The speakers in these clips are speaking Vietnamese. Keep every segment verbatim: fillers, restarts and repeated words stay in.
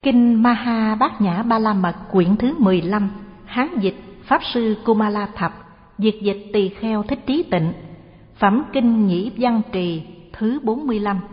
Kinh Maha Bát Nhã Ba La Mật quyển thứ mười lăm, Hán dịch Pháp sư Kumala Thập, Việt dịch Tỳ Kheo Thích Trí Tịnh. Phẩm Kinh Nhĩ Văn Trì thứ bốn mươi lăm.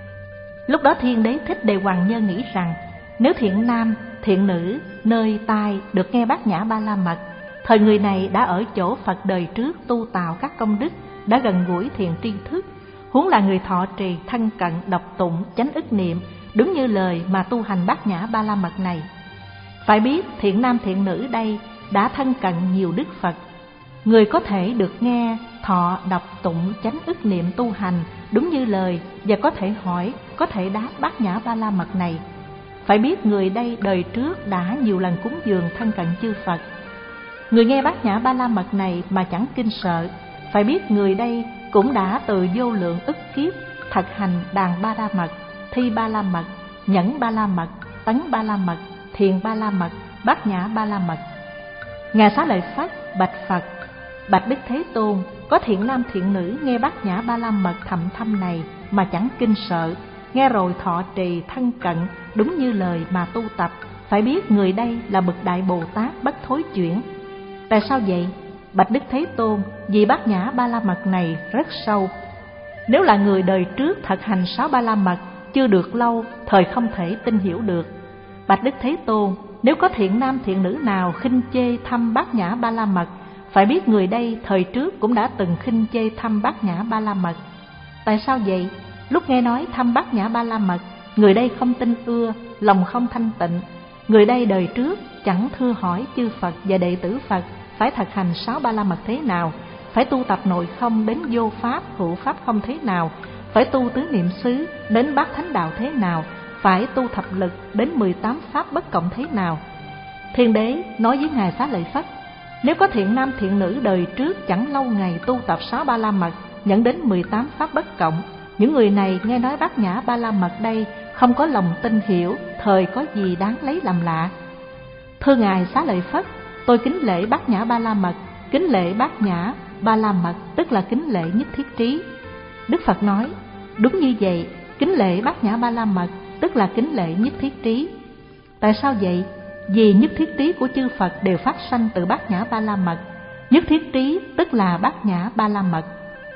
Lúc đó Thiên Đế Thích Đề Hoàng Nhân nghĩ rằng, nếu thiện nam, thiện nữ, nơi tai được nghe Bát Nhã Ba La Mật, thời người này đã ở chỗ Phật đời trước tu tạo các công đức, đã gần gũi thiền tri thức, huống là người thọ trì thân cận đọc tụng chánh ức niệm, đúng như lời mà tu hành Bát Nhã Ba La Mật này. Phải biết thiện nam thiện nữ đây đã thân cận nhiều đức Phật. Người có thể được nghe, thọ, đọc tụng chánh ức niệm tu hành đúng như lời, và có thể hỏi, có thể đáp Bát Nhã Ba La Mật này. Phải biết người đây đời trước đã nhiều lần cúng dường thân cận chư Phật. Người nghe Bát Nhã Ba La Mật này mà chẳng kinh sợ, phải biết người đây cũng đã từ vô lượng ức kiếp thực hành đàn Ba La Mật, thi Ba La Mật, nhẫn Ba La Mật, tấn Ba La Mật, thiền Ba La Mật, Bát Nhã Ba La Mật. Ngài Xá Lợi Phất bạch Phật: Bạch Đức Thế Tôn, có thiện nam thiện nữ nghe Bát Nhã Ba La Mật thầm thâm này mà chẳng kinh sợ, nghe rồi thọ trì thân cận đúng như lời mà tu tập, phải biết người đây là bậc Đại Bồ Tát bất thối chuyển. Tại sao vậy? Bạch Đức Thế Tôn, vì Bát Nhã Ba La Mật này rất sâu. Nếu là người đời trước thực hành sáu Ba La Mật chưa được lâu, thời không thể tin hiểu được. Bạch Đức Thế Tôn, nếu có thiện nam thiện nữ nào khinh chê thăm Bát Nhã Ba La Mật, phải biết người đây thời trước cũng đã từng khinh chê thăm Bát Nhã Ba La Mật. Tại sao vậy? Lúc nghe nói thăm Bát Nhã Ba La Mật, người đây không tin ưa, lòng không thanh tịnh. Người đây đời trước chẳng thưa hỏi chư Phật và đệ tử Phật phải thực hành sáu Ba La Mật thế nào, phải tu tập nội không đến vô pháp, hữu pháp không thế nào, phải tu tứ niệm xứ đến bát thánh đạo thế nào, phải tu thập lực đến mười tám pháp bất cộng thế nào. Thiên Đế nói với Ngài Xá Lợi Phất: Nếu có thiện nam thiện nữ đời trước chẳng lâu ngày tu tập sáu Ba La Mật, nhận đến mười tám pháp bất cộng, những người này nghe nói Bát Nhã Ba La Mật đây không có lòng tin hiểu, thời có gì đáng lấy làm lạ. Thưa Ngài Xá Lợi Phất, tôi kính lễ Bát Nhã Ba La Mật. Kính lễ Bát Nhã Ba La Mật tức là kính lễ nhất thiết trí. Đức Phật nói: Đúng như vậy, kính lễ Bát Nhã Ba La Mật tức là kính lễ nhất thiết trí. Tại sao vậy? Vì nhất thiết trí của chư Phật đều phát sanh từ Bát Nhã Ba La Mật. Nhất thiết trí tức là Bát Nhã Ba La Mật.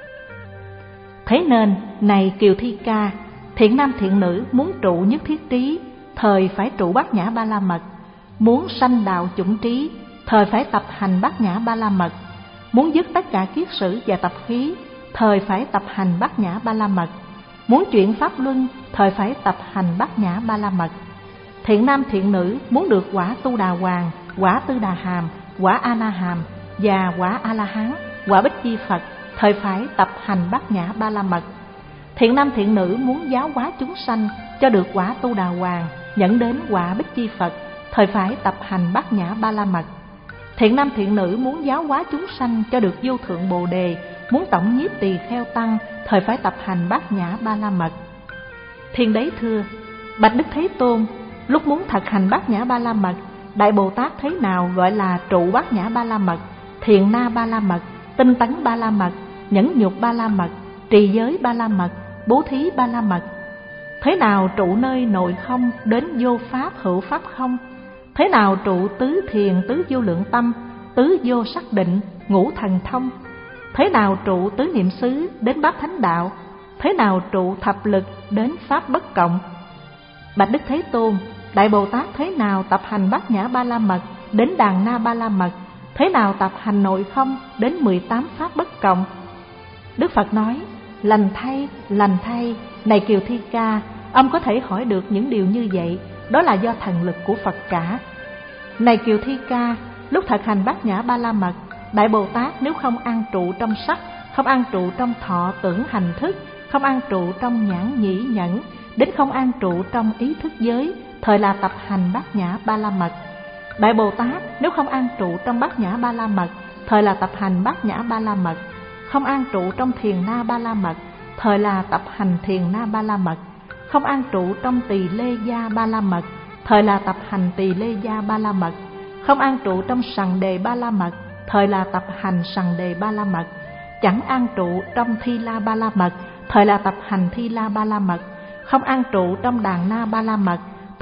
Thế nên, này Kiều Thi Ca, thiện nam thiện nữ muốn trụ nhất thiết trí, thời phải trụ Bát Nhã Ba La Mật. Muốn sanh đạo chủng trí, thời phải tập hành Bát Nhã Ba La Mật. Muốn dứt tất cả kiết sử và tập khí, thời phải tập hành Bát Nhã Ba La Mật. Muốn chuyển pháp luân, thời phải tập hành Bát Nhã Ba La Mật. Thiện nam thiện nữ muốn được quả Tu Đà Hoàng, quả Tư Đà Hàm, quả A Na Hàm và quả A La Hán, quả Bích Chi Phật, thời phải tập hành Bát Nhã Ba La Mật. Thiện nam thiện nữ muốn giáo hóa chúng sanh cho được quả Tu Đà Hoàng, nhận đến quả Bích Chi Phật, thời phải tập hành Bát Nhã Ba La Mật. Thiện nam thiện nữ muốn giáo hóa chúng sanh cho được vô thượng Bồ Đề, muốn tổng nhiếp tỳ kheo tăng, thời phải tập hành Bát Nhã Ba La Mật. Thiên Đế thưa: Bạch Đức Thế Tôn, lúc muốn thực hành Bát Nhã Ba La Mật, Đại Bồ Tát thế nào gọi là trụ Bát Nhã Ba La Mật, thiền na Ba La Mật, tinh tấn Ba La Mật, nhẫn nhục Ba La Mật, trì giới Ba La Mật, bố thí Ba La Mật? Thế nào trụ nơi nội không đến vô pháp, hữu pháp không? Thế nào trụ tứ thiền, tứ vô lượng tâm, tứ vô sắc định, ngũ thần thông? Thế nào trụ tứ niệm xứ đến bát thánh đạo? Thế nào trụ thập lực đến pháp bất cộng? Bạch Đức Thế Tôn, Đại Bồ Tát thế nào tập hành Bát Nhã Ba La Mật đến đàn na Ba La Mật? Thế nào tập hành nội không đến mười tám pháp bất cộng? Đức Phật nói: Lành thay, lành thay, này Kiều Thi Ca, ông có thể hỏi được những điều như vậy, đó là do thần lực của Phật cả. Này Kiều Thi Ca, lúc thực hành Bát Nhã Ba La Mật, Đại Bồ Tát nếu không an trụ trong sắc, không an trụ trong thọ tưởng hành thức, không an trụ trong nhãn nhĩ nhẫn, đến không an trụ trong ý thức giới, thời là tập hành Bát Nhã Ba La Mật. Đại Bồ Tát nếu không an trụ trong Bát Nhã Ba La Mật, thời là tập hành Bát Nhã Ba La Mật. Không an trụ trong thiền na Ba La Mật, thời là tập hành thiền na Ba La Mật. Không an trụ trong tỳ lê gia Ba La Mật, thời là tập hành tỳ lê gia Ba La Mật. Không an trụ trong sằng đề Ba La Mật, thời là tập hành sằng đề Ba La Mật. Chẳng an trụ trong thi la Ba La Mật, thời là tập hành thi la Ba La Mật. Không an trụ trong đàn na Ba La Mật,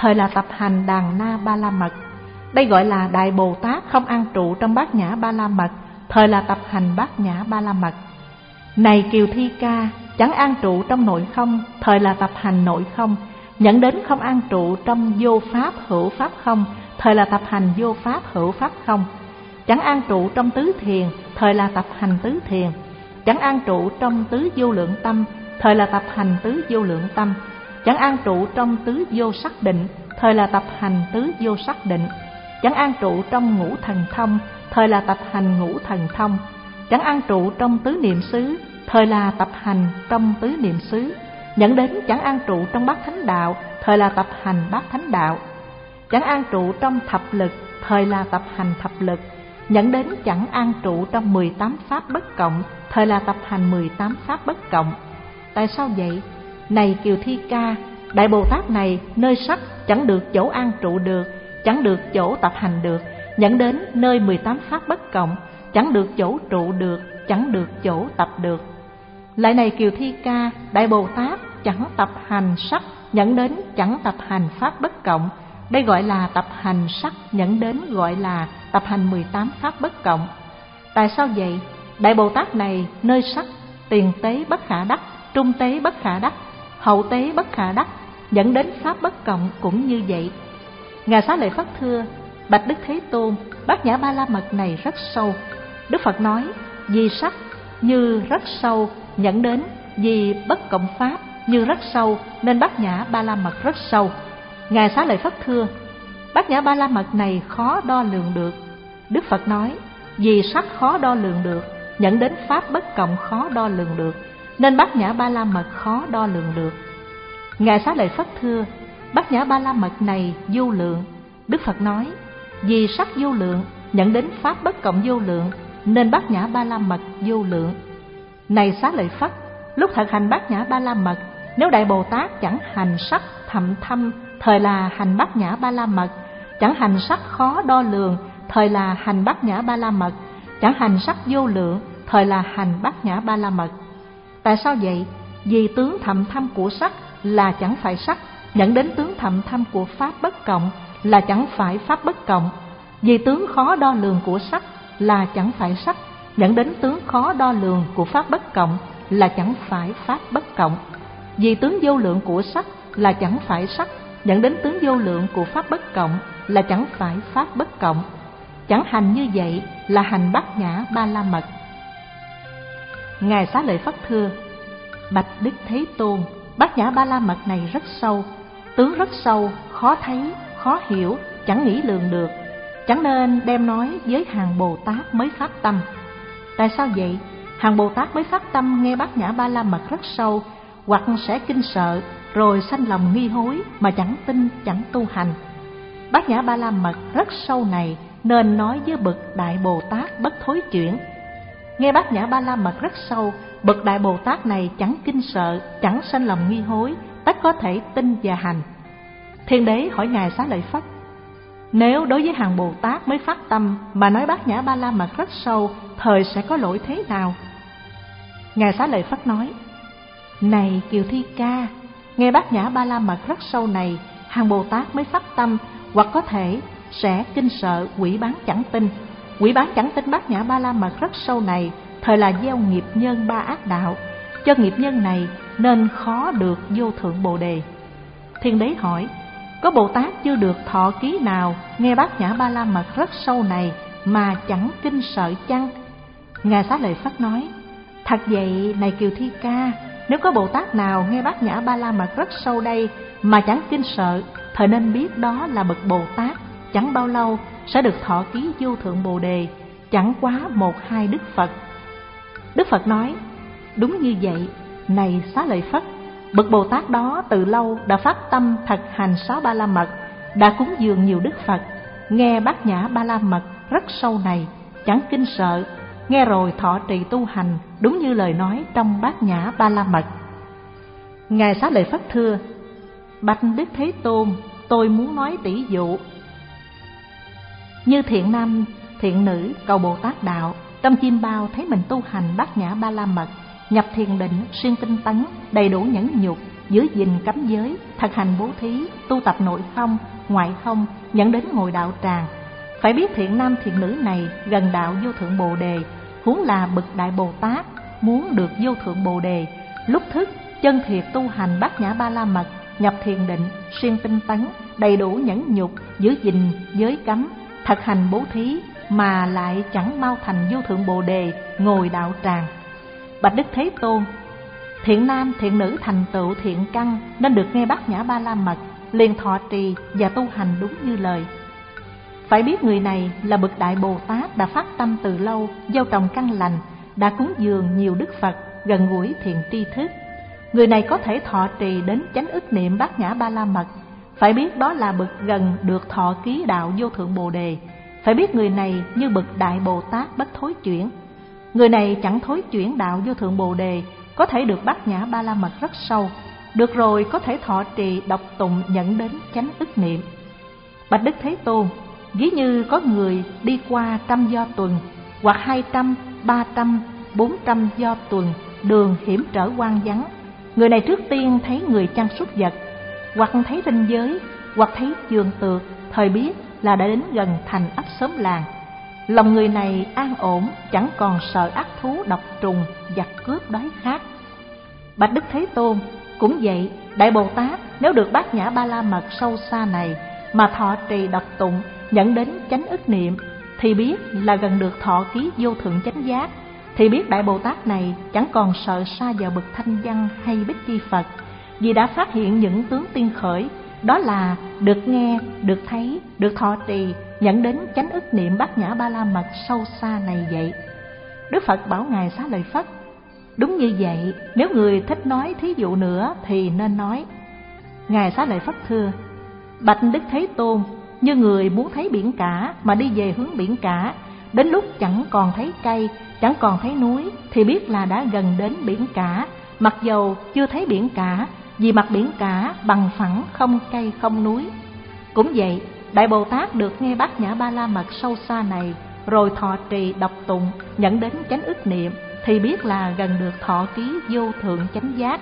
thời là tập hành Đàn Na Ba La Mật. Đây gọi là Đại Bồ Tát không an trụ trong Bát Nhã Ba La Mật, thời là tập hành Bát Nhã Ba La Mật. Này Kiều Thi Ca, chẳng an trụ trong nội không, thời là tập hành nội không, nhận đến không an trụ trong vô pháp hữu pháp không, thời là tập hành vô pháp hữu pháp không. Chẳng an trụ trong tứ thiền, thời là tập hành tứ thiền. Chẳng an trụ trong tứ vô lượng tâm, thời là tập hành tứ vô lượng tâm. Chẳng an trụ trong tứ vô sắc định, thời là tập hành tứ vô sắc định. Chẳng an trụ trong ngũ thần thông, thời là tập hành ngũ thần thông. Chẳng an trụ trong tứ niệm xứ, thời là tập hành trong tứ niệm xứ. Nhận đến chẳng an trụ trong bát thánh đạo, thời là tập hành bát thánh đạo. Chẳng an trụ trong thập lực, thời là tập hành thập lực. Nhận đến chẳng an trụ trong mười tám pháp bất cộng, thời là tập hành mười tám pháp bất cộng. Tại sao vậy? Này Kiều Thi Ca, Đại Bồ Tát này nơi sắc chẳng được chỗ an trụ được, chẳng được chỗ tập hành được. Nhận đến nơi mười tám pháp bất cộng, chẳng được chỗ trụ được, chẳng được chỗ tập được. Lại này Kiều Thi Ca, Đại Bồ Tát chẳng tập hành sắc, nhận đến chẳng tập hành pháp bất cộng. Đây gọi là tập hành sắc, nhận đến gọi là tập hành mười tám pháp bất cộng. Tại sao vậy? Đại Bồ Tát này nơi sắc, tiền tế bất khả đắc, trung tế bất khả đắc, hậu tế bất khả đắc, dẫn đến pháp bất cộng cũng như vậy. Ngài Xá Lợi Phất thưa: Bạch Đức Thế Tôn, Bát Nhã Ba La Mật này rất sâu. Đức Phật nói: vì sắc như rất sâu, dẫn đến vì bất cộng pháp như rất sâu, nên Bát Nhã Ba La Mật rất sâu. Ngài Xá Lợi Phất thưa: Bát Nhã Ba La Mật này khó đo lường được. Đức Phật nói: vì sắc khó đo lường được, dẫn đến pháp bất cộng khó đo lường được, nên Bát Nhã Ba La Mật khó đo lường được. Ngài Xá Lợi Phất thưa: Bát Nhã Ba La Mật này vô lượng. Đức Phật nói: vì sắc vô lượng, dẫn đến pháp bất cộng vô lượng, nên Bát Nhã Ba La Mật vô lượng. Này Xá Lợi Phất, lúc thực hành Bát Nhã Ba La Mật, nếu Đại Bồ Tát chẳng hành sắc thậm thâm, thời là hành Bát Nhã Ba La Mật. Chẳng hành sắc khó đo lường, thời là hành Bát Nhã Ba La Mật. Chẳng hành sắc vô lượng, thời là hành Bát Nhã Ba La Mật. Tại sao vậy? Vì tướng thậm thâm của sắc là chẳng phải sắc, dẫn đến tướng thậm thâm của pháp bất cộng là chẳng phải pháp bất cộng. Vì tướng khó đo lường của sắc là chẳng phải sắc, dẫn đến tướng khó đo lường của pháp bất cộng là chẳng phải pháp bất cộng. Vì tướng vô lượng của sắc là chẳng phải sắc, dẫn đến tướng vô lượng của pháp bất cộng là chẳng phải pháp bất cộng. Chẳng hành như vậy là hành Bát Nhã Ba La Mật. Ngài Xá Lợi Phất thưa: Bạch Đức Thế Tôn, Bát Nhã Ba La Mật này rất sâu, tướng rất sâu, khó thấy, khó hiểu, chẳng nghĩ lường được, chẳng nên đem nói với hàng Bồ Tát mới phát tâm. Tại sao vậy? Hàng Bồ Tát mới phát tâm nghe Bát Nhã Ba La Mật rất sâu, hoặc sẽ kinh sợ, rồi sanh lòng nghi hối mà chẳng tin, chẳng tu hành. Bát Nhã Ba La Mật rất sâu này nên nói với bậc Đại Bồ Tát bất thối chuyển. Nghe Bát Nhã Ba La Mật rất sâu, bậc Đại Bồ Tát này chẳng kinh sợ, chẳng sanh lòng nghi hối, tất có thể tin và hành. Thiên Đế hỏi Ngài Xá Lợi Phất: nếu đối với hàng Bồ Tát mới phát tâm mà nói Bát Nhã Ba La Mật rất sâu, thời sẽ có lỗi thế nào? Ngài Xá Lợi Phất nói: này Kiều Thi Ca, nghe Bát Nhã Ba La Mật rất sâu này, hàng Bồ Tát mới phát tâm, hoặc có thể sẽ kinh sợ, quỷ bán chẳng tin. Quỷ bán chẳng tin Bát Nhã Ba La Mật rất sâu này, thời là gieo nghiệp nhân ba ác đạo, cho nghiệp nhân này nên khó được vô thượng Bồ Đề. Thiên Đế hỏi: có Bồ Tát chưa được thọ ký nào nghe Bát Nhã Ba La Mật rất sâu này mà chẳng kinh sợ chăng? Ngài Xá Lợi Phất nói: thật vậy này Kiều Thi Ca, nếu có Bồ Tát nào nghe Bát Nhã Ba La Mật rất sâu đây mà chẳng kinh sợ, thời nên biết đó là bậc Bồ Tát chẳng bao lâu sẽ được thọ ký vô thượng Bồ Đề, chẳng quá một hai Đức Phật. Đức Phật nói: đúng như vậy, này Xá Lợi Phất, bậc Bồ Tát đó từ lâu đã phát tâm thực hành sáu Ba La Mật, đã cúng dường nhiều Đức Phật, nghe Bát Nhã Ba La Mật rất sâu này, chẳng kinh sợ, nghe rồi thọ trì tu hành, đúng như lời nói trong Bát Nhã Ba La Mật. Ngài Xá Lợi Phất thưa: bạch Đức Thế Tôn, tôi muốn nói tỷ dụ. Như thiện nam, thiện nữ cầu Bồ Tát đạo, trong chim bao thấy mình tu hành Bát Nhã Ba La Mật, nhập thiền định, siêng tinh tấn, đầy đủ nhẫn nhục, giữ gìn cấm giới, thực hành bố thí, tu tập nội không, ngoại không, dẫn đến ngồi đạo tràng. Phải biết thiện nam thiện nữ này gần đạo vô thượng Bồ Đề, huống là bậc đại Bồ Tát, muốn được vô thượng Bồ Đề, lúc thức chân thiệt tu hành bát nhã ba la mật, nhập thiền định, siêng tinh tấn, đầy đủ nhẫn nhục, giữ gìn giới cấm, thực hành bố thí mà lại chẳng mau thành vô thượng Bồ Đề, ngồi đạo tràng. Bạch Đức Thế Tôn, thiện nam thiện nữ thành tựu thiện căn nên được nghe bát nhã ba la mật, liền thọ trì và tu hành đúng như lời. Phải biết người này là bậc đại Bồ Tát đã phát tâm từ lâu, gieo trồng căn lành, đã cúng dường nhiều đức Phật, gần gũi thiện tri thức. Người này có thể thọ trì đến chánh ức niệm bát nhã ba la mật. Phải biết đó là bậc gần được thọ ký đạo vô thượng Bồ Đề. Phải biết người này như bậc đại Bồ Tát bất thối chuyển. Người này chẳng thối chuyển đạo vô thượng Bồ Đề, có thể được bát nhã ba la mật rất sâu. Được rồi có thể thọ trì đọc tụng dẫn đến chánh ức niệm. Bạch Đức Thế Tôn, ví như có người đi qua trăm do tuần, hoặc hai trăm, ba trăm, bốn trăm do tuần, đường hiểm trở hoang vắng. Người này trước tiên thấy người chăn súc vật, hoặc thấy ranh giới, hoặc thấy giường tược, thời biết là đã đến gần thành ấp xóm làng. Lòng người này an ổn, chẳng còn sợ ác thú độc trùng, giặc cướp đói khát. Bạch Đức Thế Tôn, cũng vậy, đại Bồ Tát nếu được bát nhã ba la mật sâu xa này mà thọ trì đọc tụng, dẫn đến chánh ức niệm, thì biết là gần được thọ ký vô thượng chánh giác. Thì biết đại Bồ Tát này chẳng còn sợ sa vào bậc thanh văn hay bích chi Phật, vì đã phát hiện những tướng tiên khởi, đó là được nghe, được thấy, được thọ trì, dẫn đến chánh ức niệm bát nhã ba la mật sâu xa này vậy. Đức Phật bảo ngài Xá Lợi Phất, đúng như vậy, nếu người thích nói thí dụ nữa thì nên nói. Ngài Xá Lợi Phất thưa, bạch Đức Thế Tôn, như người muốn thấy biển cả mà đi về hướng biển cả, đến lúc chẳng còn thấy cây, chẳng còn thấy núi, thì biết là đã gần đến biển cả, mặc dầu chưa thấy biển cả, vì mặt biển cả bằng phẳng, không cây không núi. Cũng vậy, đại Bồ Tát được nghe bát nhã ba la mật sâu xa này, rồi thọ trì đọc tụng, dẫn đến chánh ức niệm, thì biết là gần được thọ ký vô thượng chánh giác.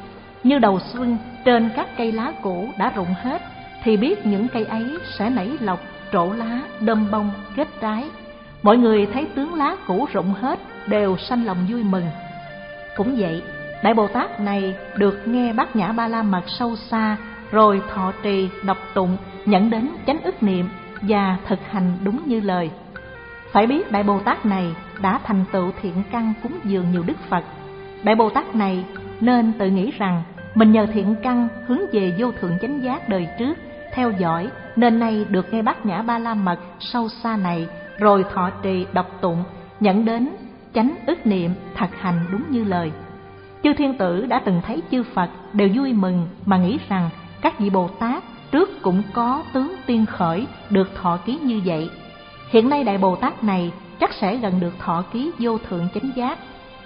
Như đầu xuân trên các cây lá cũ đã rụng hết, thì biết những cây ấy sẽ nảy lộc, trổ lá, đơm bông, kết trái. Mọi người thấy tướng lá cũ rụng hết đều sanh lòng vui mừng. Cũng vậy, đại Bồ Tát này được nghe bát nhã ba la mật sâu xa, rồi thọ trì đọc tụng, dẫn đến chánh ức niệm và thực hành đúng như lời. Phải biết đại Bồ Tát này đã thành tựu thiện căn cúng dường nhiều đức Phật. Đại Bồ Tát này nên tự nghĩ rằng mình nhờ thiện căn hướng về vô thượng chánh giác đời trước, theo dõi nên nay được nghe bát nhã ba la mật sâu xa này, rồi thọ trì đọc tụng, dẫn đến chánh ức niệm, thực hành đúng như lời. Chư thiên tử đã từng thấy chư Phật đều vui mừng mà nghĩ rằng các vị Bồ Tát trước cũng có tướng tiên khởi được thọ ký như vậy. Hiện nay đại Bồ Tát này chắc sẽ gần được thọ ký vô thượng chánh giác.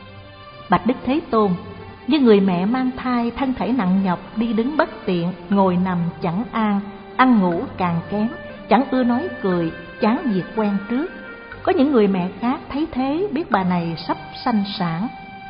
Bạch Đức Thế Tôn, như người mẹ mang thai thân thể nặng nhọc, đi đứng bất tiện, ngồi nằm chẳng an, ăn ngủ càng kém, chẳng ưa nói cười, chán việc quen trước. Có những người mẹ khác thấy thế biết bà này sắp sanh sản.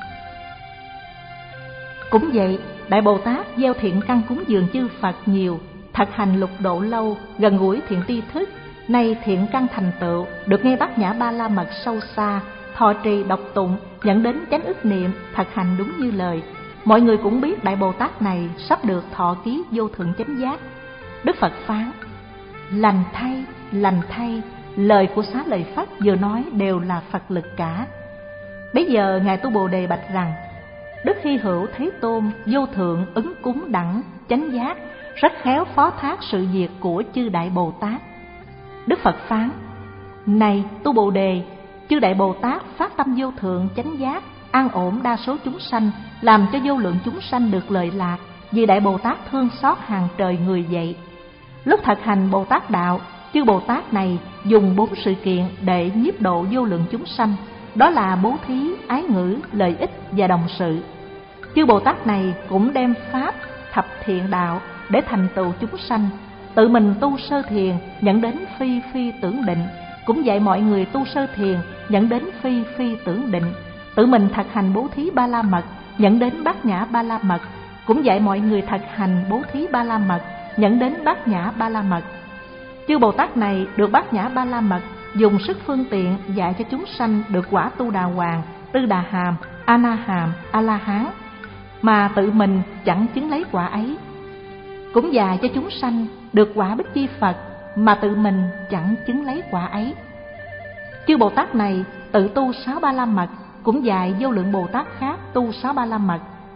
Cũng vậy, đại Bồ Tát gieo thiện căn cúng dường chư Phật nhiều, thực hành lục độ lâu, gần gũi thiện tri thức. Nay thiện căn thành tựu, được nghe bát nhã ba la mật sâu xa, thọ trì đọc tụng, dẫn đến chánh ức niệm, thực hành đúng như lời. Mọi người cũng biết đại Bồ Tát này sắp được thọ ký vô thượng chánh giác. Đức Phật phán, lành thay, lành thay, lời của Xá Lợi Phất vừa nói đều là Phật lực cả. Bây giờ ngài Tu Bồ Đề bạch rằng, Đức Hy Hữu Thế Tôn vô thượng ứng cúng đẳng chánh giác, rất khéo phó thác sự việc của chư đại Bồ Tát. Đức Phật phán, này Tu Bồ Đề, chư đại Bồ Tát phát tâm vô thượng chánh giác, an ổn đa số chúng sanh, làm cho vô lượng chúng sanh được lợi lạc, vì đại Bồ Tát thương xót hàng trời người vậy. Lúc thực hành Bồ Tát đạo, chư Bồ Tát này dùng bốn sự kiện để nhiếp độ vô lượng chúng sanh, đó là bố thí, ái ngữ, lợi ích và đồng sự. Chư Bồ Tát này cũng đem pháp thập thiện đạo để thành tựu chúng sanh, tự mình tu sơ thiền dẫn đến phi phi tưởng định, cũng dạy mọi người tu sơ thiền dẫn đến phi phi tưởng định, tự mình thực hành bố thí ba la mật dẫn đến bát nhã ba la mật, cũng dạy mọi người thực hành bố thí ba la mật, dẫn đến bát nhã ba la mật. Chư Bồ Tát này được bát nhã ba la mật dùng sức phương tiện dạy cho chúng sanh được quả Tu Đà Hoàng, Tư Đà Hàm, A Na Hàm, A La Hán, mà tự mình chẳng chứng lấy quả ấy. Cũng dạy cho chúng sanh được quả Bích Chi Phật, mà tự mình chẳng chứng lấy quả ấy. Chư Bồ Tát này tự tu sáu ba la mật, cũng dạy vô lượng Bồ Tát khác tu sáu ba la mật.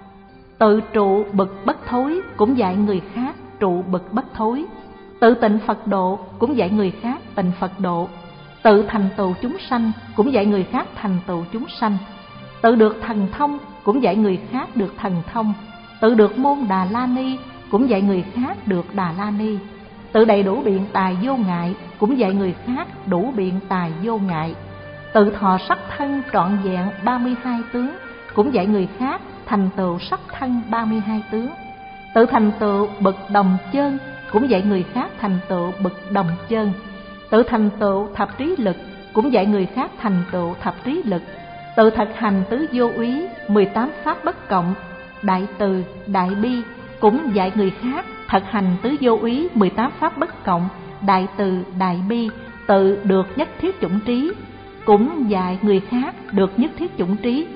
Tự trụ bậc bất thối, cũng dạy người khác trụ bậc bất thối. Tự tịnh Phật độ, cũng dạy người khác tịnh Phật độ. Tự thành tựu chúng sanh, cũng dạy người khác thành tựu chúng sanh. Tự được thần thông, cũng dạy người khác được thần thông. Tự được môn Đà La Ni, cũng dạy người khác được Đà La Ni. Tự đầy đủ biện tài vô ngại, cũng dạy người khác đủ biện tài vô ngại. Tự thọ sắc thân trọn vẹn ba mươi hai tướng, cũng dạy người khác thành tựu sắc thân ba mươi hai tướng. Tự thành tựu bậc đồng chân, cũng dạy người khác thành tựu bậc đồng chân. Tự thành tựu thập trí lực, cũng dạy người khác thành tựu thập trí lực. Tự thực hành tứ vô úy, mười tám pháp bất cộng, đại từ, đại bi, cũng dạy người khác thực hành tứ vô úy, mười tám pháp bất cộng, đại từ, đại bi. Tự được nhất thiết chủng trí, cũng dạy người khác được nhất thiết chủng trí.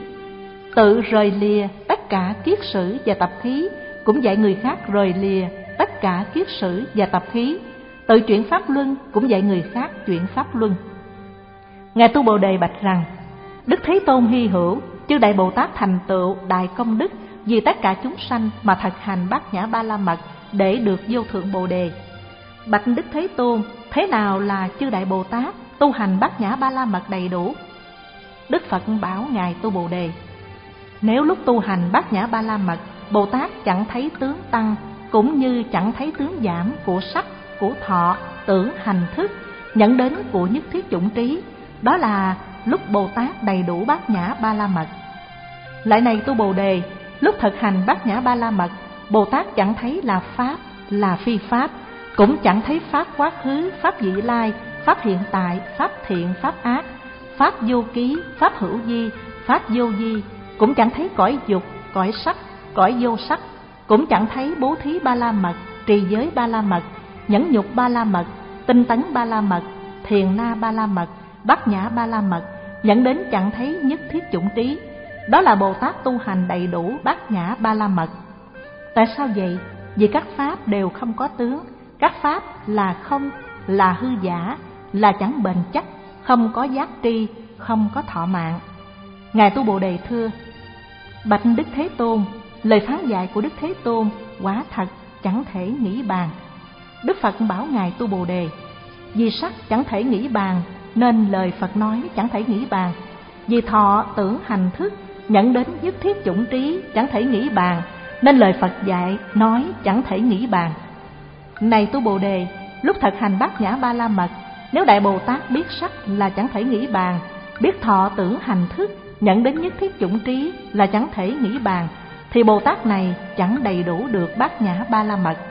Tự rời lìa tất cả kiết sử và tập khí, cũng dạy người khác rời lìa tất cả kiết sử và tập khí. Tự chuyển pháp luân, cũng dạy người khác chuyển pháp luân. Ngài Tu Bồ Đề bạch rằng: Đức Thế Tôn hy hữu, chư đại Bồ Tát thành tựu đại công đức vì tất cả chúng sanh mà thực hành bát nhã ba la mật để được vô thượng Bồ Đề. Bạch Đức Thế Tôn, thế nào là chư đại Bồ Tát tu hành bát nhã ba la mật đầy đủ? Đức Phật bảo Ngài Tu Bồ Đề: Nếu lúc tu hành bát nhã ba la mật, Bồ Tát chẳng thấy tướng tăng, cũng như chẳng thấy tướng giảm của sắc, của thọ, tưởng, hành, thức, nhận đến của nhất thiết chủng trí, đó là lúc Bồ Tát đầy đủ bát nhã ba la mật. Lại này Tu Bồ Đề, lúc thực hành bát nhã ba la mật, Bồ Tát chẳng thấy là pháp, là phi pháp, cũng chẳng thấy pháp quá khứ, pháp vị lai, pháp hiện tại, pháp thiện, pháp ác, pháp vô ký, pháp hữu vi, pháp vô vi, cũng chẳng thấy cõi dục, cõi sắc, cõi vô sắc, cũng chẳng thấy bố thí ba la mật, trì giới ba la mật, nhẫn nhục ba la mật, tinh tấn ba la mật, thiền na ba la mật, bát nhã ba la mật, dẫn đến chẳng thấy nhất thiết chủng trí. Đó là Bồ Tát tu hành đầy đủ bát nhã ba la mật. Tại sao vậy? Vì các pháp đều không có tướng, các pháp là không, là hư giả, là chẳng bền chắc, không có giác tri, không có thọ mạng. Ngài Tu Bồ Đề thưa: Bạch Đức Thế Tôn, lời phán dạy của Đức Thế Tôn quả thật chẳng thể nghĩ bàn. Đức Phật bảo Ngài Tu Bồ Đề: Vì sắc chẳng thể nghĩ bàn, nên lời Phật nói chẳng thể nghĩ bàn. Vì thọ, tưởng, hành, thức, nhận đến nhất thiết chủng trí chẳng thể nghĩ bàn, nên lời Phật dạy nói chẳng thể nghĩ bàn. Này Tu Bồ Đề, lúc thực hành bát nhã ba la mật, nếu Đại Bồ Tát biết sắc là chẳng thể nghĩ bàn, biết thọ, tưởng, hành, thức, nhận đến nhất thiết chủng trí là chẳng thể nghĩ bàn, thì Bồ Tát này chẳng đầy đủ được bát nhã ba la mật.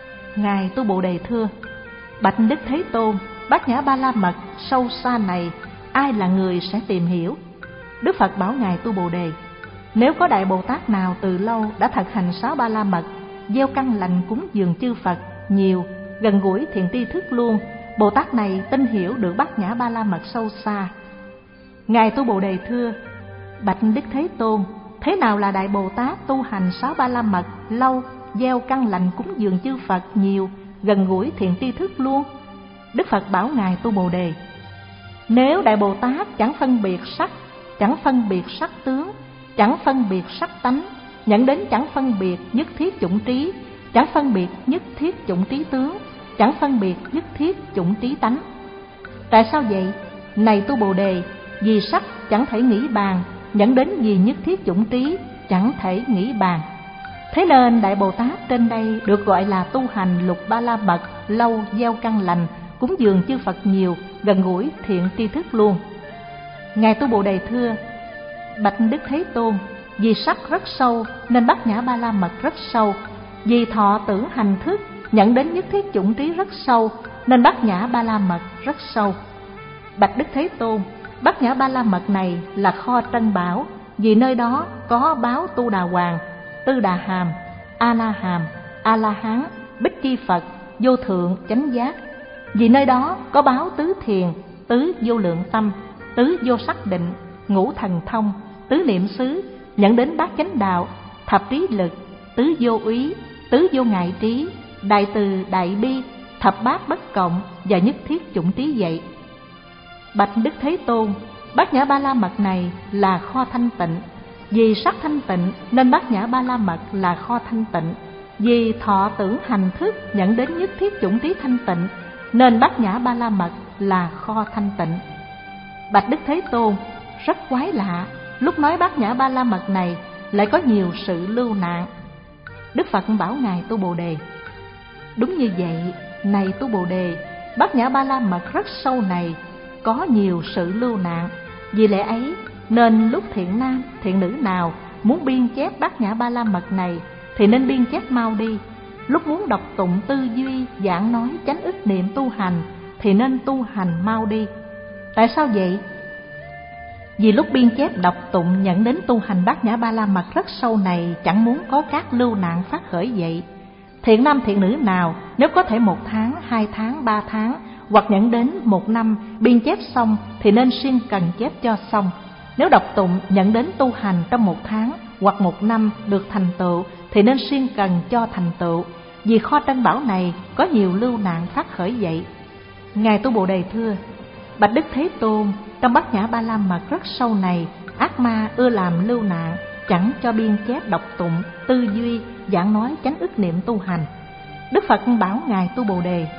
Ngài Tu Bồ Đề thưa: Bạch Đức Thế Tôn, bát nhã ba la mật sâu xa này, ai là người sẽ tìm hiểu? Đức Phật bảo Ngài Tu Bồ Đề: Nếu có Đại Bồ Tát nào từ lâu đã thực hành sáu ba la mật, gieo căn lành cúng dường chư Phật nhiều, gần gũi thiện tri thức luôn, Bồ Tát này tin hiểu được bát nhã ba la mật sâu xa. Ngài Tu Bồ Đề thưa: Bạch Đức Thế Tôn, thế nào là Đại Bồ Tát tu hành sáu ba la mật lâu, gieo căn lành cúng dường chư Phật nhiều, gần gũi thiện tri thức luôn? Đức Phật bảo Ngài Tu Bồ Đề: Nếu Đại Bồ Tát chẳng phân biệt sắc, chẳng phân biệt sắc tướng, chẳng phân biệt sắc tánh, nhận đến chẳng phân biệt nhất thiết chủng trí, chẳng phân biệt nhất thiết chủng trí tướng, chẳng phân biệt nhất thiết chủng trí tánh. Tại sao vậy? Này Tu Bồ Đề, vì sắc chẳng thể nghĩ bàn, dẫn đến vì nhất thiết chủng trí chẳng thể nghĩ bàn. Thế nên Đại Bồ Tát trên đây được gọi là tu hành lục ba la mật lâu, gieo căn lành, cúng dường chư Phật nhiều, gần gũi thiện tri thức luôn. Ngài Tu Bồ Đề thưa: Bạch Đức Thế Tôn, vì sắc rất sâu nên bát nhã ba la mật rất sâu, vì thọ, tưởng, hành, thức, nhận đến nhất thiết chủng trí rất sâu, nên bát nhã ba la mật rất sâu. Bạch Đức Thế Tôn, bát nhã ba la mật này là kho trân bảo, vì nơi đó có báo Tu Đà Hoàng, Tư Đà Hàm, A La Hàm, A La Hán, Bích Chi Phật, vô thượng chánh giác. Vì nơi đó có báo tứ thiền, tứ vô lượng tâm, tứ vô sắc định, ngũ thần thông, tứ niệm xứ, dẫn đến bát chánh đạo, thập trí lực, tứ vô úy, tứ vô ngại trí, đại từ đại bi, thập bát bất cộng và nhất thiết chủng trí vậy. Bạch Đức Thế Tôn, Bát Nhã Ba La Mật này là kho thanh tịnh. Vì sắc thanh tịnh nên Bát Nhã Ba La Mật là kho thanh tịnh. Vì thọ tưởng hành thức dẫn đến nhất thiết chủng trí thanh tịnh nên Bát Nhã Ba La Mật là kho thanh tịnh. Bạch Đức Thế Tôn, rất quái lạ, lúc nói Bát Nhã Ba La Mật này lại có nhiều sự lưu nạn. Đức Phật bảo ngài Tu Bồ Đề: đúng như vậy, này Tu Bồ Đề, Bát Nhã Ba La Mật rất sâu này có nhiều sự lưu nạn. Vì lẽ ấy nên lúc thiện nam thiện nữ nào muốn biên chép Bát Nhã Ba La Mật này thì nên biên chép mau đi. Lúc muốn đọc tụng tư duy giảng nói chánh ức niệm tu hành thì nên tu hành mau đi. Tại sao vậy? Vì lúc biên chép đọc tụng nhận đến tu hành Bát Nhã Ba La Mật rất sâu này chẳng muốn có các lưu nạn phát khởi vậy. Thiện nam thiện nữ nào nếu có thể một tháng, hai tháng, ba tháng hoặc nhận đến một năm biên chép xong thì nên siêng cần chép cho xong. Nếu đọc tụng nhận đến tu hành trong một tháng hoặc một năm được thành tựu thì nên siêng cần cho thành tựu. Vì kho tranh bảo này có nhiều lưu nạn phát khởi vậy. Ngài Tu Bồ Đề thưa: Bạch Đức Thế Tôn, trong Bát Nhã Ba La Mật rất sâu này, ác ma ưa làm lưu nạn, chẳng cho biên chép đọc tụng, tư duy, giảng nói chánh ức niệm tu hành. Đức Phật bảo ngài Tu Bồ Đề: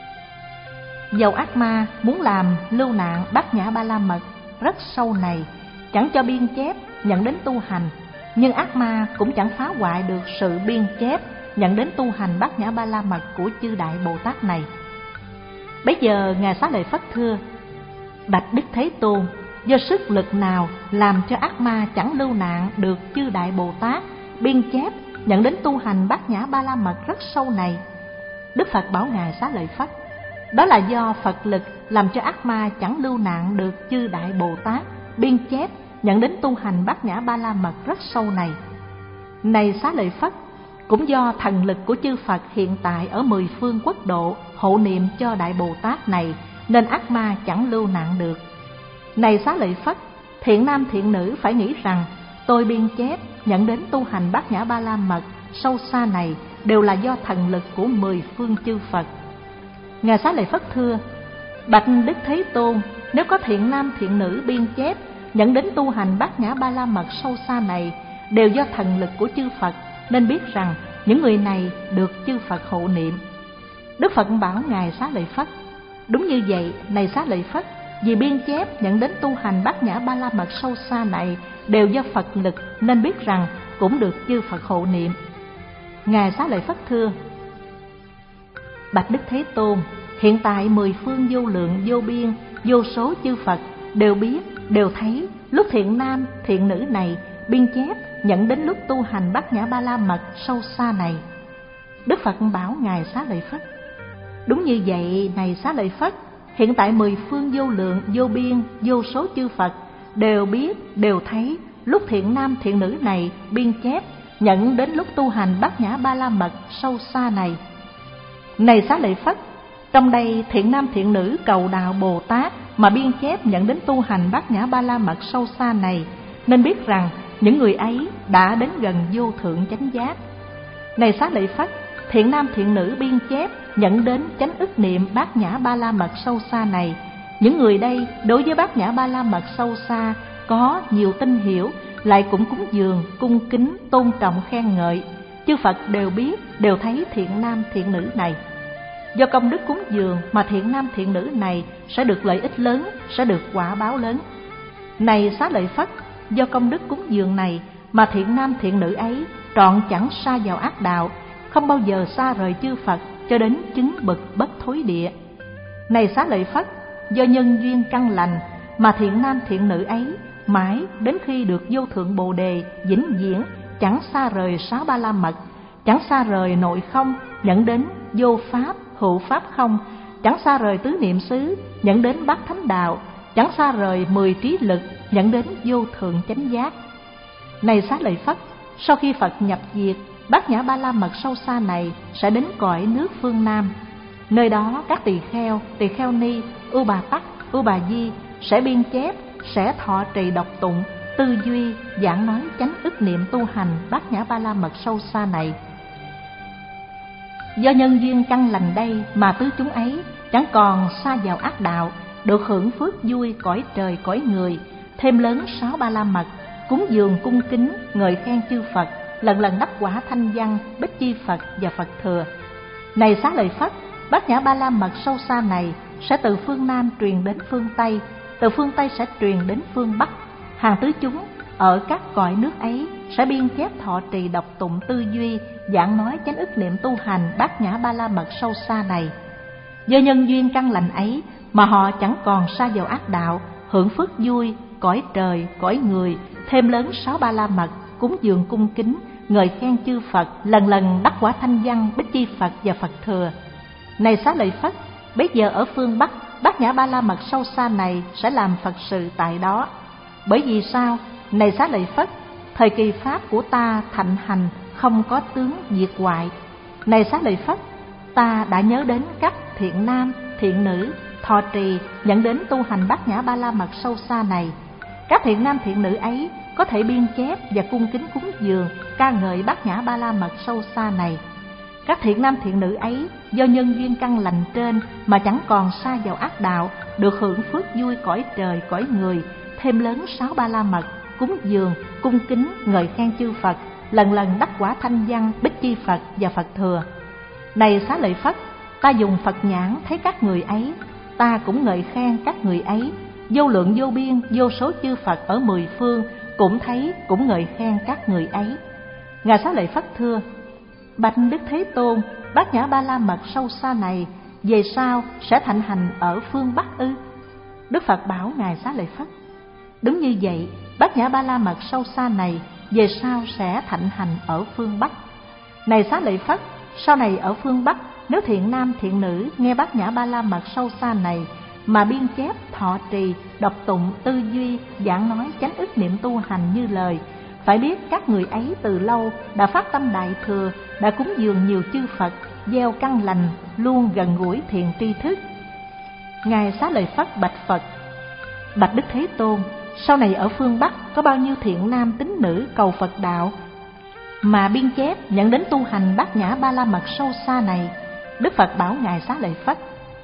dầu ác ma muốn làm lưu nạn Bát Nhã Ba La Mật rất sâu này, chẳng cho biên chép nhận đến tu hành, nhưng ác ma cũng chẳng phá hoại được sự biên chép nhận đến tu hành Bát Nhã Ba La Mật của chư Đại Bồ Tát này. Bấy giờ ngài Xá Lợi Phất thưa: Bạch Đức Thế Tôn, do sức lực nào làm cho ác ma chẳng lưu nạn được chư Đại Bồ Tát biên chép nhận đến tu hành Bát Nhã Ba La Mật rất sâu này? Đức Phật bảo ngài Xá Lợi Phất: đó là do Phật lực làm cho ác ma chẳng lưu nạn được chư Đại Bồ Tát biên chép nhận đến tu hành Bát Nhã Ba La Mật rất sâu này. Này Xá Lợi Phất, cũng do thần lực của chư Phật hiện tại ở mười phương quốc độ hộ niệm cho Đại Bồ Tát này nên ác ma chẳng lưu nạn được. Này Xá Lợi Phất, thiện nam thiện nữ phải nghĩ rằng tôi biên chép nhận đến tu hành Bát Nhã Ba La Mật sâu xa này đều là do thần lực của mười phương chư Phật. Ngài Xá Lợi Phất thưa: Bạch Đức Thế Tôn, nếu có thiện nam thiện nữ biên chép nhận đến tu hành Bát Nhã Ba La Mật sâu xa này đều do thần lực của chư Phật, nên biết rằng những người này được chư Phật hộ niệm. Đức Phật bảo ngài Xá Lợi Phất: đúng như vậy, này Xá Lợi Phất, vì biên chép nhận đến tu hành Bát Nhã Ba La Mật sâu xa này đều do Phật lực, nên biết rằng cũng được chư Phật hộ niệm. Ngài Xá Lợi Phất thưa: Bạch Đức Thế Tôn, hiện tại mười phương vô lượng vô biên vô số chư Phật đều biết, đều thấy lúc thiện nam thiện nữ này biên chép nhận đến lúc tu hành Bát Nhã Ba La Mật sâu xa này. Đức Phật bảo ngài Xá Lợi Phất: đúng như vậy, này Xá Lợi Phất, hiện tại mười phương vô lượng vô biên vô số chư Phật đều biết, đều thấy lúc thiện nam thiện nữ này biên chép nhận đến lúc tu hành Bát Nhã Ba La Mật sâu xa này. Này Xá Lợi Phất, trong đây thiện nam thiện nữ cầu đạo Bồ Tát mà biên chép nhận đến tu hành Bát Nhã Ba La Mật sâu xa này, nên biết rằng những người ấy đã đến gần vô thượng chánh giác. Này Xá Lợi Phất, thiện nam thiện nữ biên chép nhận đến chánh ức niệm Bát Nhã Ba La Mật sâu xa này, những người đây đối với Bát Nhã Ba La Mật sâu xa có nhiều tinh hiểu, lại cũng cúng dường, cung kính, tôn trọng, khen ngợi. Chư Phật đều biết, đều thấy thiện nam thiện nữ này. Do công đức cúng dường mà thiện nam thiện nữ này sẽ được lợi ích lớn, sẽ được quả báo lớn. Này Xá Lợi Phất, do công đức cúng dường này mà thiện nam thiện nữ ấy trọn chẳng sa vào ác đạo, không bao giờ xa rời chư Phật cho đến chứng bậc bất thối địa. Này Xá Lợi Phất, do nhân duyên căn lành mà thiện nam thiện nữ ấy mãi đến khi được vô thượng Bồ Đề vĩnh viễn chẳng xa rời sáu ba la mật, chẳng xa rời nội không dẫn đến vô pháp hữu pháp không, chẳng xa rời tứ niệm xứ dẫn đến bát thánh đạo, chẳng xa rời mười trí lực dẫn đến vô thượng chánh giác. Này Xá Lợi Phất, sau khi Phật nhập diệt Bát Nhã Ba La Mật sâu xa này sẽ đến cõi nước phương Nam. Nơi đó các tỳ kheo, tỳ kheo ni, ưu bà tắc, ưu bà di sẽ biên chép, sẽ thọ trì đọc tụng, tư duy, giảng nói chánh ức niệm tu hành Bát Nhã Ba La Mật sâu xa này. Do nhân duyên căn lành đây mà tứ chúng ấy chẳng còn sa vào ác đạo, được hưởng phước vui cõi trời cõi người, thêm lớn sáu ba la mật, cúng dường cung kính, ngợi khen chư Phật, lần lần đắc quả thanh văn, bích chi Phật và Phật thừa. Này Xá Lợi Phất, Bát Nhã Ba La Mật sâu xa này sẽ từ phương Nam truyền đến phương Tây, từ phương Tây sẽ truyền đến phương Bắc. Hàng tứ chúng ở các cõi nước ấy sẽ biên chép thọ trì đọc tụng tư duy, giảng nói chánh ức niệm tu hành Bát Nhã Ba La Mật sâu xa này. Do nhân duyên căn lành ấy mà họ chẳng còn sa vào ác đạo, hưởng phước vui cõi trời cõi người, thêm lớn sáu ba la mật, cúng dường cung kính, ngợi khen chư Phật, lần lần đắc quả thanh văn, bích chi Phật và Phật thừa. Này Xá Lợi Phất, bây giờ ở phương Bắc, Bát Nhã Ba La Mật sâu xa này sẽ làm Phật sự tại đó. Bởi vì sao? Này Xá Lợi Phất, thời kỳ pháp của ta thạnh hành, không có tướng diệt hoại. Này Xá Lợi Phất, ta đã nhớ đến các thiện nam, thiện nữ, thọ trì, nhận đến tu hành Bát Nhã Ba La Mật sâu xa này. Các thiện nam thiện nữ ấy có thể biên chép và cung kính cúng dường, ca ngợi Bát Nhã Ba La Mật sâu xa này. Các thiện nam thiện nữ ấy do nhân duyên căn lành trên mà chẳng còn sa vào ác đạo, được hưởng phước vui cõi trời cõi người, thêm lớn sáu ba la mật, cúng dường, cung kính, ngợi khen chư Phật, lần lần đắc quả thanh văn, bích chi Phật và Phật thừa. Này Xá Lợi Phất, ta dùng Phật nhãn thấy các người ấy, ta cũng ngợi khen các người ấy. Vô lượng vô biên, vô số chư Phật ở mười phương cũng thấy, cũng ngợi khen các người ấy. Ngài Xá Lợi Phất thưa: Bạch Đức Thế Tôn, Bát Nhã Ba La Mật sâu xa này về sau sẽ thạnh hành ở phương Bắc ư? Đức Phật bảo Ngài Xá Lợi Phất: Đúng như vậy, Bát Nhã Ba La Mật sâu xa này về sau sẽ thạnh hành ở phương Bắc. Này Xá Lợi Phất, sau này ở phương Bắc, nếu thiện nam thiện nữ nghe Bát Nhã Ba La Mật sâu xa này mà biên chép, thọ trì, đọc tụng, tư duy, giảng nói chánh ức niệm tu hành như lời, phải biết các người ấy từ lâu đã phát tâm đại thừa, đã cúng dường nhiều chư Phật, gieo căn lành, luôn gần gũi thiện tri thức. Ngài Xá Lợi Phất bạch Phật: Bạch Đức Thế Tôn, sau này ở phương Bắc có bao nhiêu thiện nam tín nữ cầu Phật đạo mà biên chép nhận đến tu hành Bát Nhã Ba La Mật sâu xa này? Đức Phật bảo Ngài Xá Lợi Phất: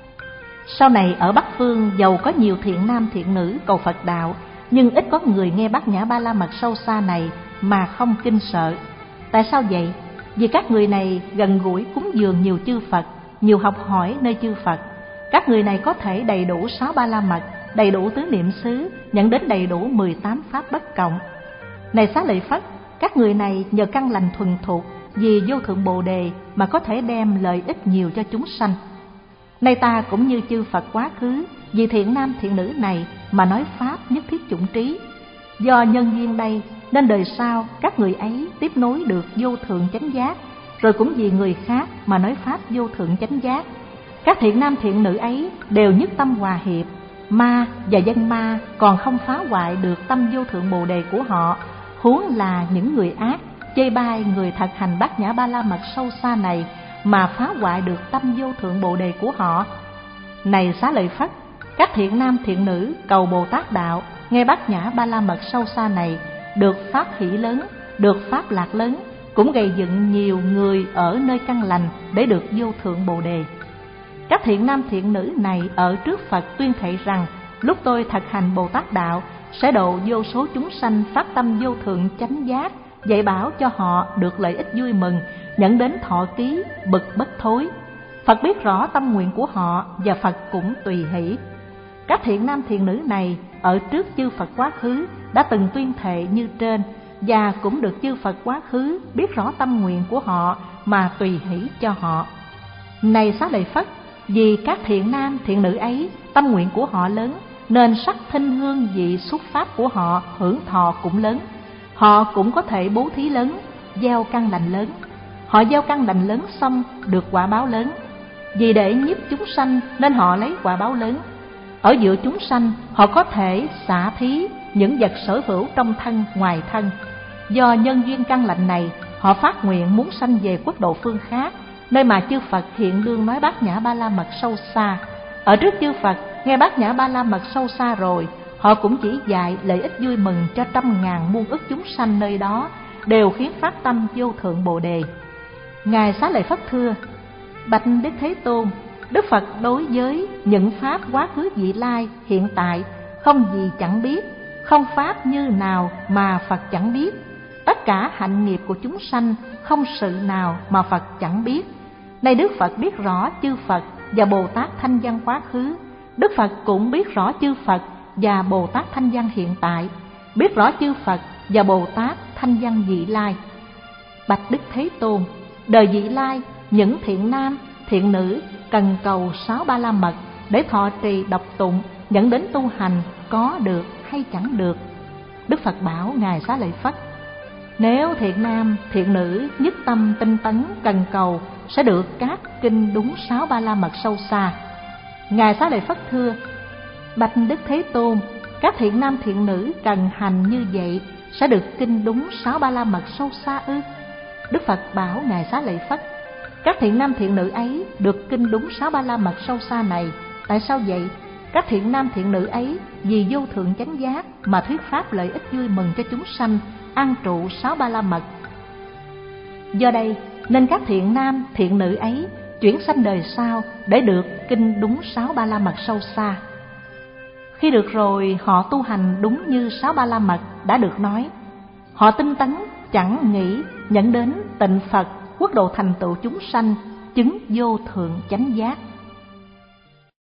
Sau này ở Bắc phương dầu có nhiều thiện nam thiện nữ cầu Phật đạo, nhưng ít có người nghe Bát Nhã Ba La Mật sâu xa này mà không kinh sợ. Tại sao vậy? Vì các người này gần gũi cúng dường nhiều chư Phật, nhiều học hỏi nơi chư Phật. Các người này có thể đầy đủ sáu ba la mật, đầy đủ tứ niệm xứ, nhận đến đầy đủ mười tám pháp bất cộng. Này Xá Lợi Phất, các người này nhờ căn lành thuần thục vì vô thượng Bồ Đề mà có thể đem lợi ích nhiều cho chúng sanh. Nay ta cũng như chư Phật quá khứ, vì thiện nam thiện nữ này mà nói pháp nhất thiết chủng trí. Do nhân duyên đây nên đời sau các người ấy tiếp nối được vô thượng chánh giác, rồi cũng vì người khác mà nói pháp vô thượng chánh giác. Các thiện nam thiện nữ ấy đều nhất tâm hòa hiệp, ma và dân ma còn không phá hoại được tâm vô thượng Bồ Đề của họ, huống là những người ác chê bai người thật hành Bát Nhã Ba La Mật sâu xa này mà phá hoại được tâm vô thượng Bồ Đề của họ. Này Xá Lợi Phất, các thiện nam thiện nữ cầu Bồ Tát đạo nghe Bát Nhã Ba La Mật sâu xa này, được pháp hỷ lớn, được pháp lạc lớn, cũng gây dựng nhiều người ở nơi căn lành để được vô thượng Bồ Đề. Các thiện nam thiện nữ này ở trước Phật tuyên thệ rằng: lúc tôi thực hành Bồ Tát đạo sẽ độ vô số chúng sanh phát tâm vô thượng chánh giác, dạy bảo cho họ được lợi ích vui mừng, nhận đến thọ ký bực bất thối. Phật biết rõ tâm nguyện của họ và Phật cũng tùy hỷ. Các thiện nam thiện nữ này ở trước chư Phật quá khứ đã từng tuyên thệ như trên, và cũng được chư Phật quá khứ biết rõ tâm nguyện của họ mà tùy hỷ cho họ. Này Xá Lợi Phất, vì các thiện nam thiện nữ ấy tâm nguyện của họ lớn, nên sắc thinh hương vị xuất pháp của họ hưởng thọ cũng lớn. Họ cũng có thể bố thí lớn, gieo căn lành lớn. Họ gieo căn lành lớn xong được quả báo lớn. Vì để nhiếp chúng sanh nên họ lấy quả báo lớn. Ở giữa chúng sanh họ có thể xả thí những vật sở hữu trong thân ngoài thân. Do nhân duyên căn lành này họ phát nguyện muốn sanh về quốc độ phương khác, nơi mà chư Phật hiện đương nói bát nhã ba la mật sâu xa. Ở trước chư Phật nghe bát nhã ba la mật sâu xa rồi, họ cũng chỉ dạy lợi ích vui mừng cho trăm ngàn muôn ức chúng sanh nơi đó, đều khiến phát tâm vô thượng Bồ đề. Ngài Xá Lợi Phất thưa: Bạch Đức Thế Tôn, Đức Phật đối với những pháp quá khứ vị lai hiện tại không gì chẳng biết, không pháp như nào mà Phật chẳng biết. Tất cả hạnh nghiệp của chúng sanh không sự nào mà Phật chẳng biết. Nay Đức Phật biết rõ chư Phật và Bồ Tát Thanh Văn quá khứ, Đức Phật cũng biết rõ chư Phật và Bồ Tát Thanh Văn hiện tại, biết rõ chư Phật và Bồ Tát Thanh Văn vị lai. Bạch Đức Thế Tôn, đời vị lai, những thiện nam, thiện nữ cần cầu sáu ba la mật để thọ trì đọc tụng, dẫn đến tu hành có được hay chẳng được? Đức Phật bảo Ngài Xá Lợi Phất: Nếu thiện nam, thiện nữ nhất tâm tinh tấn cần cầu, sẽ được các kinh đúng sáu ba la mật sâu xa. Ngài Xá Lợi Phất thưa: Bạch Đức Thế Tôn, các thiện nam thiện nữ cần hành như vậy sẽ được kinh đúng sáu ba la mật sâu xa ư? Đức Phật bảo Ngài Xá Lợi Phất: Các thiện nam thiện nữ ấy được kinh đúng sáu ba la mật sâu xa này. Tại sao vậy? Các thiện nam thiện nữ ấy vì vô thượng chánh giác mà thuyết pháp lợi ích vui mừng cho chúng sanh, an trụ sáu ba la mật. Do đây nên các thiện nam thiện nữ ấy chuyển sanh đời sau để được kinh đúng sáu ba la mật sâu xa. Khi được rồi, họ tu hành đúng như sáu ba la mật đã được nói. Họ tinh tấn chẳng nghĩ dẫn đến tịnh Phật, quốc độ thành tựu chúng sanh, chứng vô thượng chánh giác.